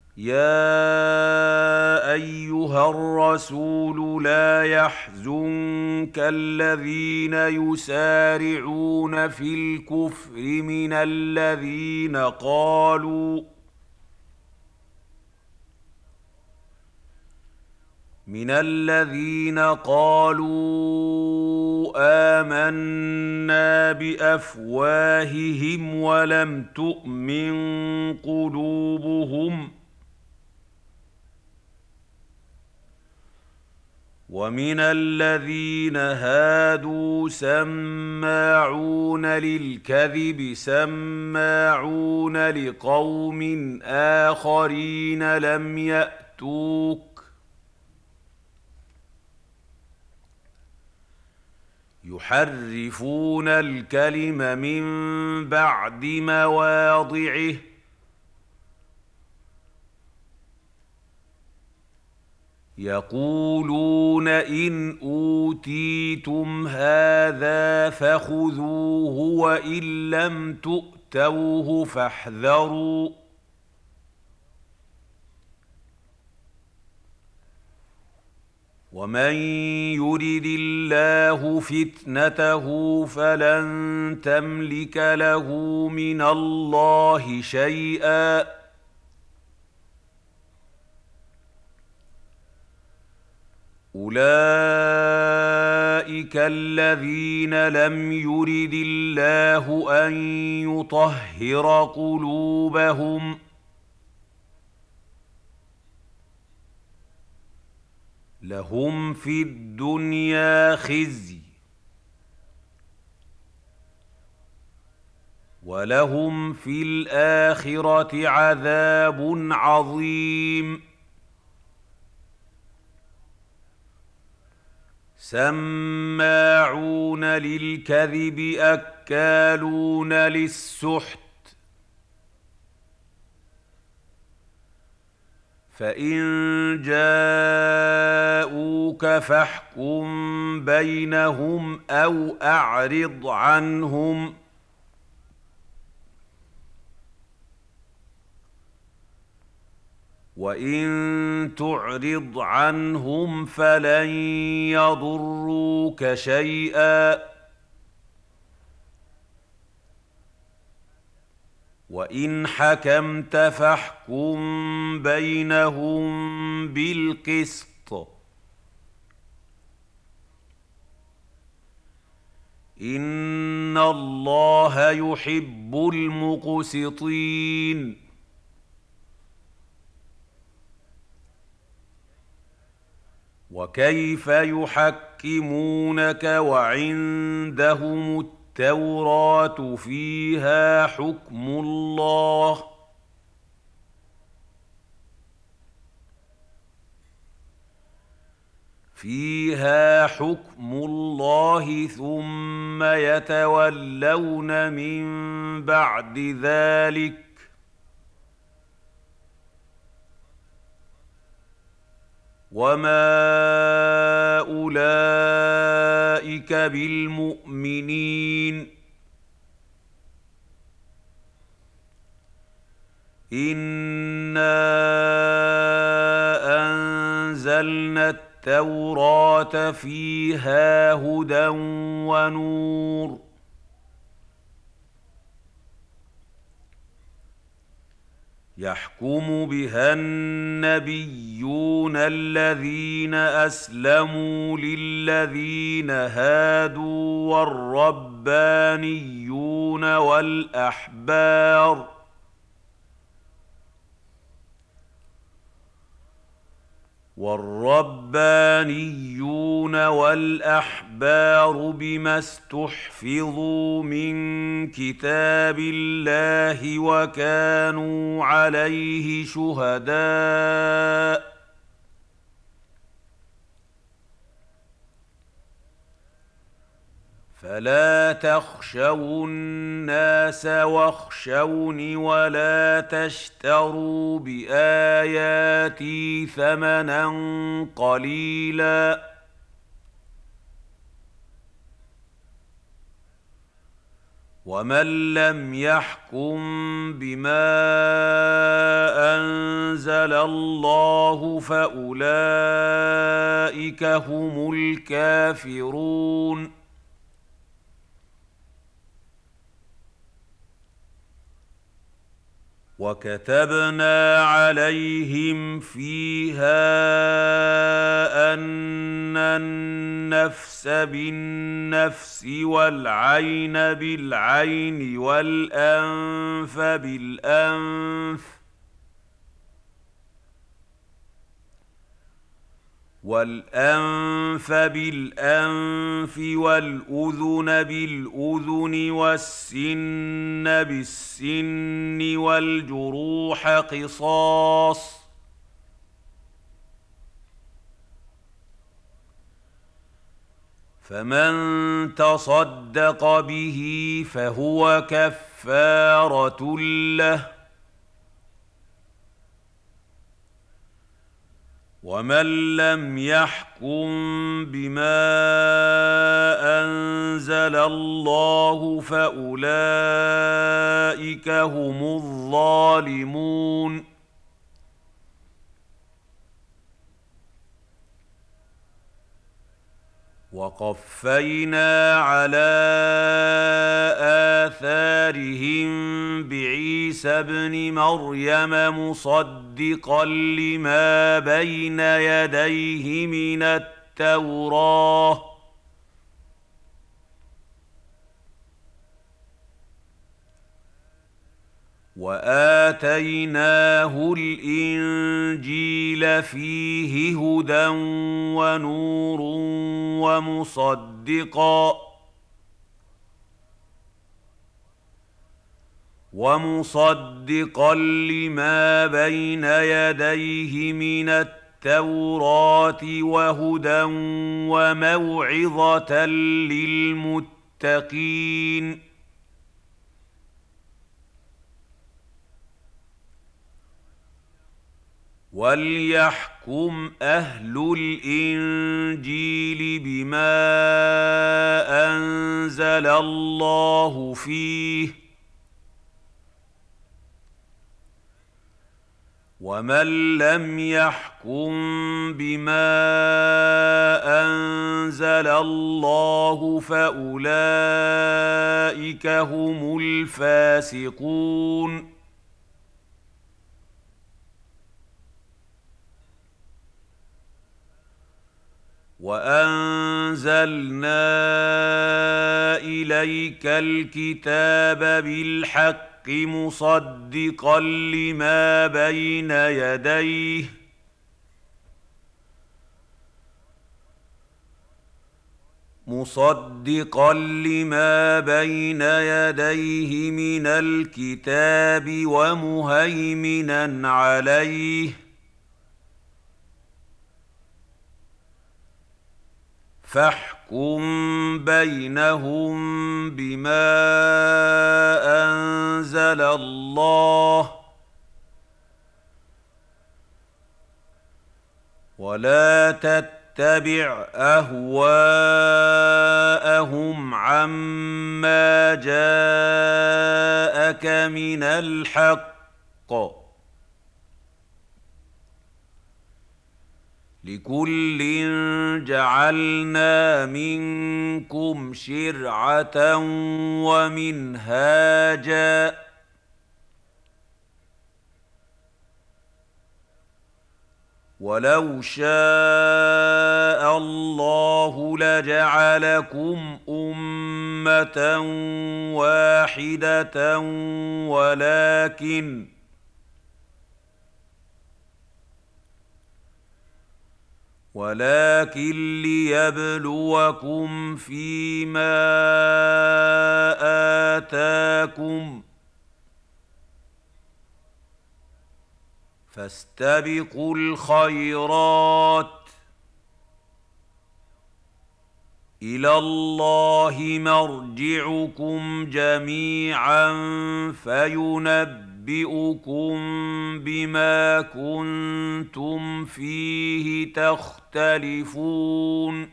يا ايها الرسول لا يحزنك الذين يسارعون في الكفر من الذين قالوا آمنا بأفواههم ولم تؤمن قلوبهم ومن الذين هادوا سماعون للكذب سماعون لقوم آخرين لم يأتوك يحرفون الكلم من بعد مواضعه يقولون إن أوتيتم هذا فخذوه وإن لم تؤتوه فاحذروا ومن يرد الله فتنته فلن تملك له من الله شيئا أولئك الذين لم يرد الله أن يطهر قلوبهم لهم في الدنيا خزي ولهم في الآخرة عذاب عظيم سماعون للكذب أكالون للسحت فإن جاءوك فاحكم بينهم أو أعرض عنهم وإن تعرض عنهم فلن يضروك شيئا وإن حكمت فاحكم بينهم بالقسط إن الله يحب المقسطين وكيف يحكمونك وعندهم التوراة فيها حكم الله ثم يتولون من بعد ذلك وما أولئك بالمؤمنين إنا أنزلنا التوراة فيها هدى ونور يحكم بها النبيون الذين أسلموا للذين هادوا والربانيون والأحبار بما استحفظوا من كتاب الله وكانوا عليه شهداء فلا تخشوا الناس واخشوني ولا تشتروا بآياتي ثمنا قليلا ومن لم يحكم بما أنزل أنزل الله فأولئك هم الكافرون. وكتبنا عليهم فيها أن النفس بالنفس والعين بالعين والأنف بالأنف والأذن بالأذن والسن بالسن والجروح قصاص، فمن تصدق به فهو كفارة له، ومن لم يحكم بما أنزل الله فأولئك هم الظالمون. وقفينا على آثارهم بعيسى ابن مريم مصدقا لما بين يديه من التوراة، وآتيناه الإنجيل فيه هدى ونور ومصدقا لما بين يديه من التوراة وهدى وموعظة للمتقين. وليحكم أهل الإنجيل بما أنزل الله فيه، ومن لم يحكم بما أنزل الله فأولئك هم الفاسقون. وأنزلنا إليك الكتاب بالحق مصدقا لما بين يديه من الكتاب ومهيمنا عليه، فاحكم بينهم بما أنزل الله، ولا تتبع أهواءهم عما جاءك من الحق، لكل جعلنا منكم شرعة ومنهاجا، ولو شاء الله لجعلكم أمة واحدة ولكن ليبلوكم فيما آتاكم، فاستبقوا الخيرات، إلى الله مرجعكم جميعا فينبئكم بما كنتم فيه تختلفون.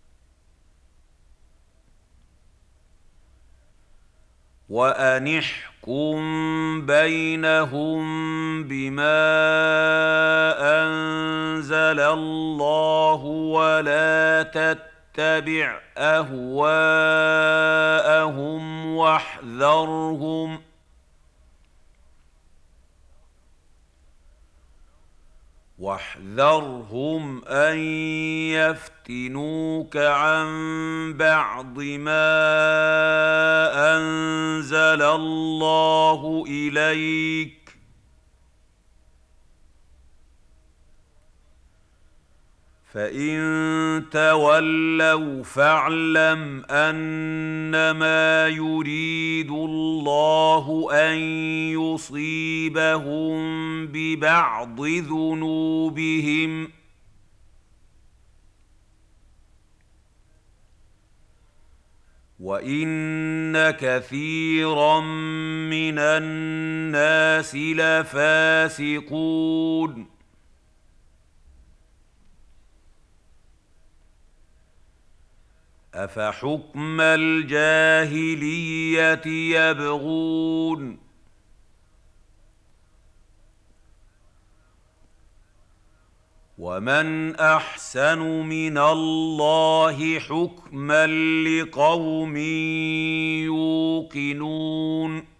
وأن احكم بينهم بما أنزل الله ولا تتبع أهواءهم واحذرهم أن يفتنوك عن بعض ما أنزل الله إليك فإن تولوا فاعلم أنما يريد الله أن يصيبهم ببعض ذنوبهم وإن كثيرا من الناس لفاسقون أفحكم الجاهلية يبغون ومن أحسن من الله حكما لقوم يوقنون